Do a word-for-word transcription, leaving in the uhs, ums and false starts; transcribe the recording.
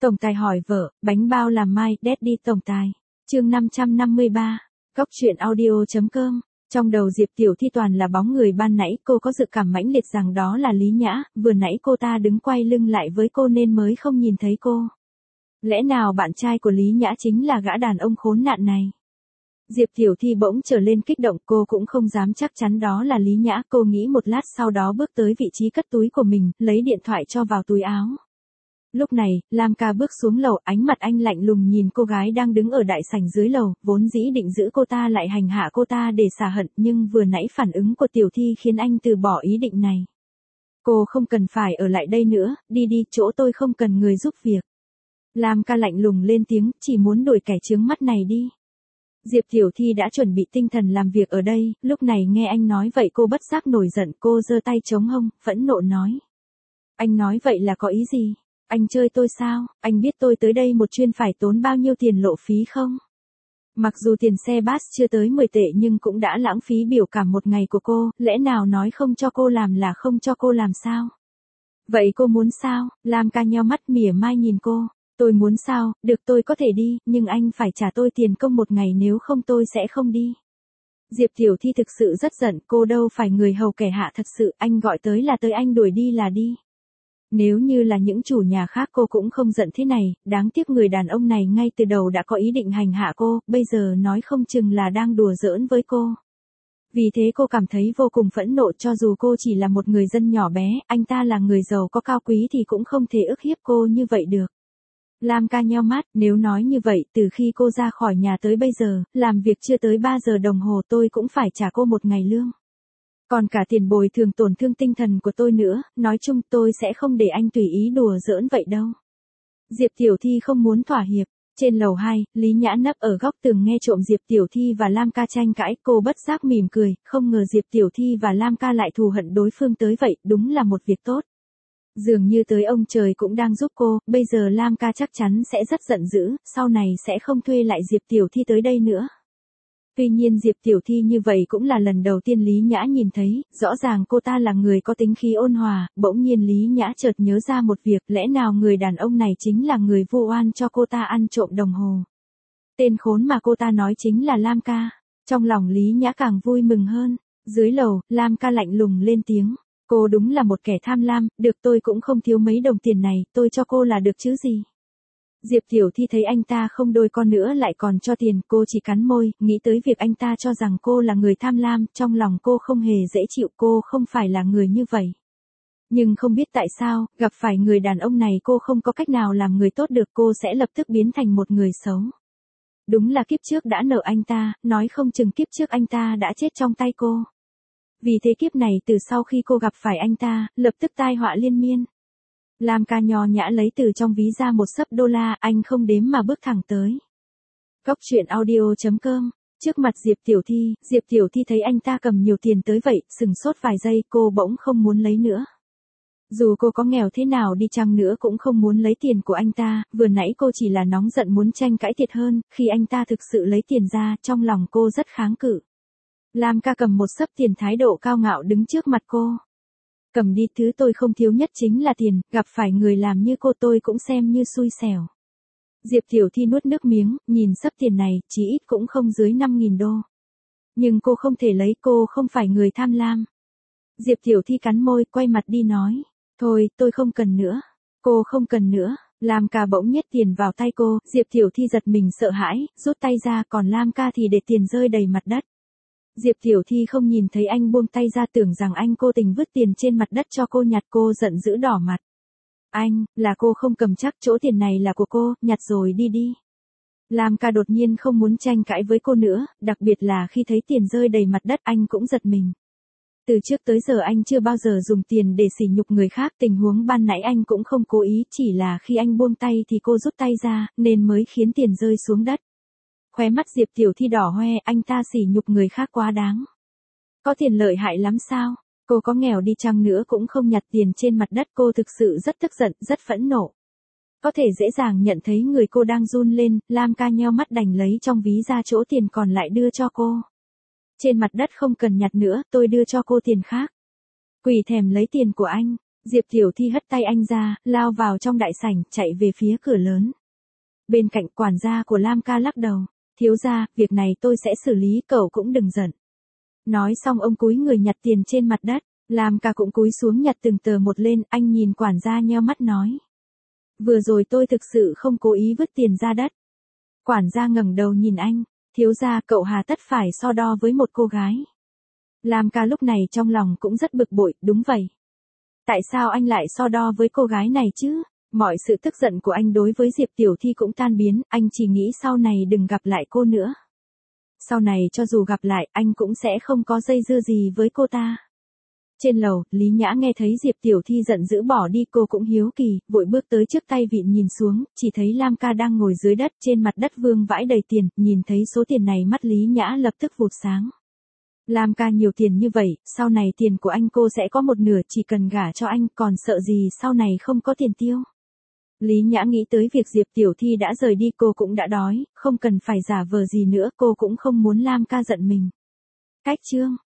Tổng tài hỏi vợ, bánh bao làm mai, Daddy tổng tài. Chương năm trăm năm mươi ba. Góc truyện audio chấm com. Trong đầu Diệp Tiểu Thi toàn là bóng người ban nãy, cô có dự cảm mãnh liệt rằng đó là Lý Nhã, vừa nãy cô ta đứng quay lưng lại với cô nên mới không nhìn thấy cô. Lẽ nào bạn trai của Lý Nhã chính là gã đàn ông khốn nạn này? Diệp Tiểu Thi bỗng trở lên kích động, cô cũng không dám chắc chắn đó là Lý Nhã, cô nghĩ một lát sau đó bước tới vị trí cất túi của mình, lấy điện thoại cho vào túi áo. Lúc này, Lam Ca bước xuống lầu, ánh mặt anh lạnh lùng nhìn cô gái đang đứng ở đại sảnh dưới lầu, vốn dĩ định giữ cô ta lại hành hạ cô ta để xả hận, nhưng vừa nãy phản ứng của Tiểu Thi khiến anh từ bỏ ý định này. Cô không cần phải ở lại đây nữa, đi đi, chỗ tôi không cần người giúp việc. Lam Ca lạnh lùng lên tiếng, chỉ muốn đuổi kẻ chướng mắt này đi. Diệp Tiểu Thi đã chuẩn bị tinh thần làm việc ở đây, lúc này nghe anh nói vậy cô bất giác nổi giận, cô giơ tay chống hông, phẫn nộ nói. Anh nói vậy là có ý gì? Anh chơi tôi sao? Anh biết tôi tới đây một chuyến phải tốn bao nhiêu tiền lộ phí không? Mặc dù tiền xe bus chưa tới mười tệ nhưng cũng đã lãng phí biểu cảm một ngày của cô, lẽ nào nói không cho cô làm là không cho cô làm sao? Vậy cô muốn sao? Lam Ca nheo mắt mỉa mai nhìn cô. Tôi muốn sao, được tôi có thể đi, nhưng anh phải trả tôi tiền công một ngày nếu không tôi sẽ không đi. Diệp Tiểu Thi thực sự rất giận, cô đâu phải người hầu kẻ hạ thật sự, anh gọi tới là tới, anh đuổi đi là đi. Nếu như là những chủ nhà khác cô cũng không giận thế này, đáng tiếc người đàn ông này ngay từ đầu đã có ý định hành hạ cô, bây giờ nói không chừng là đang đùa giỡn với cô. Vì thế cô cảm thấy vô cùng phẫn nộ, cho dù cô chỉ là một người dân nhỏ bé, anh ta là người giàu có cao quý thì cũng không thể ức hiếp cô như vậy được. Lam Ca nheo mắt, nếu nói như vậy, từ khi cô ra khỏi nhà tới bây giờ, làm việc chưa tới ba giờ đồng hồ tôi cũng phải trả cô một ngày lương. Còn cả tiền bồi thường tổn thương tinh thần của tôi nữa, nói chung tôi sẽ không để anh tùy ý đùa giỡn vậy đâu. Diệp Tiểu Thi không muốn thỏa hiệp. Trên lầu hai, Lý Nhã nấp ở góc tường nghe trộm Diệp Tiểu Thi và Lam Ca tranh cãi, cô bất giác mỉm cười, không ngờ Diệp Tiểu Thi và Lam Ca lại thù hận đối phương tới vậy, đúng là một việc tốt. Dường như tới ông trời cũng đang giúp cô, bây giờ Lam Ca chắc chắn sẽ rất giận dữ, sau này sẽ không thuê lại Diệp Tiểu Thi tới đây nữa. Tuy nhiên Diệp Tiểu Thi như vậy cũng là lần đầu tiên Lý Nhã nhìn thấy, rõ ràng cô ta là người có tính khí ôn hòa, bỗng nhiên Lý Nhã chợt nhớ ra một việc, lẽ nào người đàn ông này chính là người vu oan cho cô ta ăn trộm đồng hồ. Tên khốn mà cô ta nói chính là Lam Ca, trong lòng Lý Nhã càng vui mừng hơn. Dưới lầu, Lam Ca lạnh lùng lên tiếng, cô đúng là một kẻ tham lam, được tôi cũng không thiếu mấy đồng tiền này, tôi cho cô là được chứ gì. Diệp Tiểu Thi thấy anh ta không đôi con nữa lại còn cho tiền, cô chỉ cắn môi, nghĩ tới việc anh ta cho rằng cô là người tham lam, trong lòng cô không hề dễ chịu, cô không phải là người như vậy. Nhưng không biết tại sao, gặp phải người đàn ông này cô không có cách nào làm người tốt được, cô sẽ lập tức biến thành một người xấu. Đúng là kiếp trước đã nợ anh ta, nói không chừng kiếp trước anh ta đã chết trong tay cô. Vì thế kiếp này từ sau khi cô gặp phải anh ta, lập tức tai họa liên miên. Lam Ca nho nhã lấy từ trong ví ra một xấp đô la, anh không đếm mà bước thẳng tới. Góc truyện audio chấm com. Trước mặt Diệp Tiểu Thi, Diệp Tiểu Thi thấy anh ta cầm nhiều tiền tới vậy, sừng sốt vài giây, cô bỗng không muốn lấy nữa. Dù cô có nghèo thế nào đi chăng nữa cũng không muốn lấy tiền của anh ta, vừa nãy cô chỉ là nóng giận muốn tranh cãi thiệt hơn, khi anh ta thực sự lấy tiền ra, trong lòng cô rất kháng cự. Lam Ca cầm một xấp tiền, thái độ cao ngạo đứng trước mặt cô. Cầm đi, thứ tôi không thiếu nhất chính là tiền, gặp phải người làm như cô tôi cũng xem như xui xẻo. Diệp Tiểu Thi nuốt nước miếng, nhìn xấp tiền này, chí ít cũng không dưới năm nghìn đô. Nhưng cô không thể lấy, cô không phải người tham lam. Diệp Tiểu Thi cắn môi, quay mặt đi nói, thôi, tôi không cần nữa. Cô không cần nữa. Lam Ca bỗng nhét tiền vào tay cô, Diệp Tiểu Thi giật mình sợ hãi, rút tay ra, còn Lam Ca thì để tiền rơi đầy mặt đất. Diệp Tiểu Thi không nhìn thấy anh buông tay ra, tưởng rằng anh cố tình vứt tiền trên mặt đất cho cô nhặt, cô giận dữ đỏ mặt. Anh, là cô không cầm chắc, chỗ tiền này là của cô, nhặt rồi đi đi. Lam Ca đột nhiên không muốn tranh cãi với cô nữa, đặc biệt là khi thấy tiền rơi đầy mặt đất anh cũng giật mình. Từ trước tới giờ anh chưa bao giờ dùng tiền để sỉ nhục người khác, tình huống ban nãy anh cũng không cố ý, chỉ là khi anh buông tay thì cô rút tay ra, nên mới khiến tiền rơi xuống đất. Khóe mắt Diệp Tiểu Thi đỏ hoe, anh ta sỉ nhục người khác quá đáng. Có tiền lợi hại lắm sao? Cô có nghèo đi chăng nữa cũng không nhặt tiền trên mặt đất, cô thực sự rất tức giận, rất phẫn nộ. Có thể dễ dàng nhận thấy người cô đang run lên, Lam Ca nheo mắt đành lấy trong ví ra chỗ tiền còn lại đưa cho cô. Trên mặt đất không cần nhặt nữa, tôi đưa cho cô tiền khác. Quỷ thèm lấy tiền của anh. Diệp Tiểu Thi hất tay anh ra, lao vào trong đại sảnh, chạy về phía cửa lớn. Bên cạnh quản gia của Lam ca lắc đầu, thiếu gia, việc này tôi sẽ xử lý, cậu cũng đừng giận. Nói xong ông cúi người nhặt tiền trên mặt đất, Lam ca cũng cúi xuống nhặt từng tờ một lên, anh nhìn quản gia nheo mắt nói. Vừa rồi tôi thực sự không cố ý vứt tiền ra đất. Quản gia ngẩng đầu nhìn anh, thiếu gia, cậu hà tất phải so đo với một cô gái. Lam ca lúc này trong lòng cũng rất bực bội, đúng vậy. Tại sao anh lại so đo với cô gái này chứ? Mọi sự tức giận của anh đối với Diệp Tiểu Thi cũng tan biến, anh chỉ nghĩ sau này đừng gặp lại cô nữa. Sau này cho dù gặp lại, anh cũng sẽ không có dây dưa gì với cô ta. Trên lầu, Lý Nhã nghe thấy Diệp Tiểu Thi giận dữ bỏ đi, cô cũng hiếu kỳ, vội bước tới trước tay vịn nhìn xuống, chỉ thấy Lam ca đang ngồi dưới đất, trên mặt đất vương vãi đầy tiền, nhìn thấy số tiền này mắt Lý Nhã lập tức vụt sáng. Lam ca nhiều tiền như vậy, sau này tiền của anh cô sẽ có một nửa, chỉ cần gả cho anh, còn sợ gì sau này không có tiền tiêu. Lý Nhã nghĩ tới việc Diệp Tiểu Thi đã rời đi, cô cũng đã đói, không cần phải giả vờ gì nữa, cô cũng không muốn Lam ca giận mình. Cách chương